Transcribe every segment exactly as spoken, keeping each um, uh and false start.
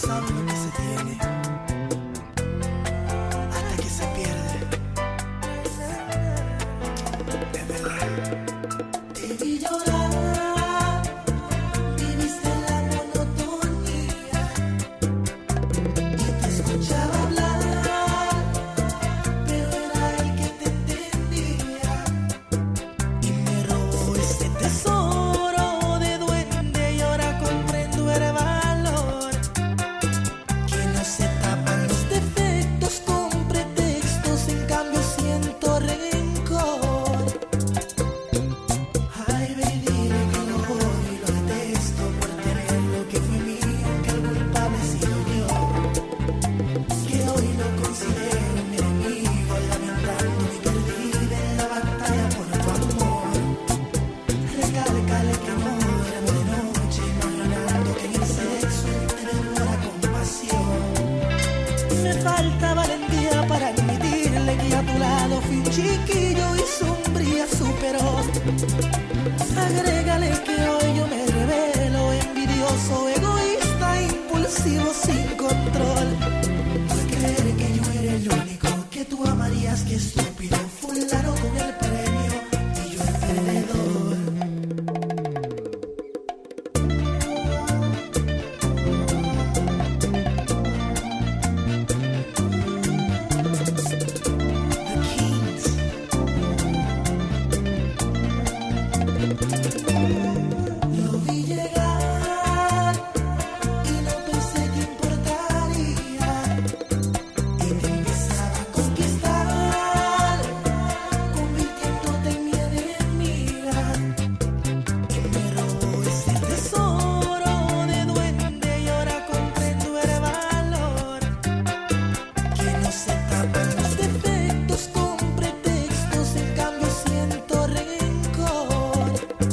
sabe lo que se tiene hasta que se pierde. Es verdad. Te vi llorar, viviste la monotonía y te escuchaba hablar, pero era el que te entendía y me robó ese tesoro de duende y ahora comprendo el valor. Que no se tapan los defectos con pretextos, en cambio siento rencor. Ay, baby, dile que lo odio y lo detesto por tener lo que fue mío, que el culpable he sido yo. Que hoy lo considero mi enemigo, lamentando mi perdida en la batalla por tu amor. Recálcale que no duermo de noche, imaginando que en el sexo él te devora con pasión. Me falta valentía para admitirle que a tu lado fui un chiquillo y sombría superó. Agrégale que hoy yo me revelo, envidioso, egoísta, impulsivo, sin control. Por creer que yo era el único que tú amarías, que estúpido, fulano con el premio y yo el perdedor. The Kings. Lo vi llegar y no pensé que importaría, y te empezaba a conquistar, convirtiéndote en mi enemiga. Y me robó ese tesoro de duende y ahora comprendo el valor. Que no se tapan los defectos con pretextos, en cambio siento rencor.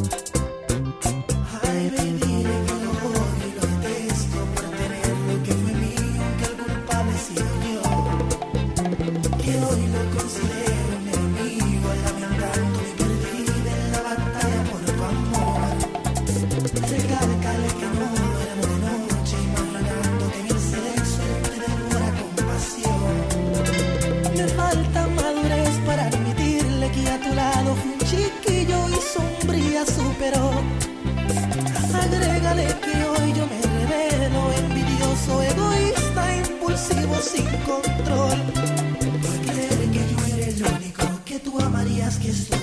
Ay, baby, dile que lo odio y lo detesto por tener lo que fue mío, que el culpable he sido yo. Que hoy lo considero mi enemigo, lamentando mi perdida en la batalla por tu amor. Recálcale que no duermo de noche, imaginando que en el sexo él te devora con pasión. Me falta madurez para admitirle que a tu lado fui un chiquillo y sombría superó. Agrégale que hoy yo me revelo, envidioso, egoísta, impulsivo, sin control. Por creer que yo era el único que tú amarías, que estoy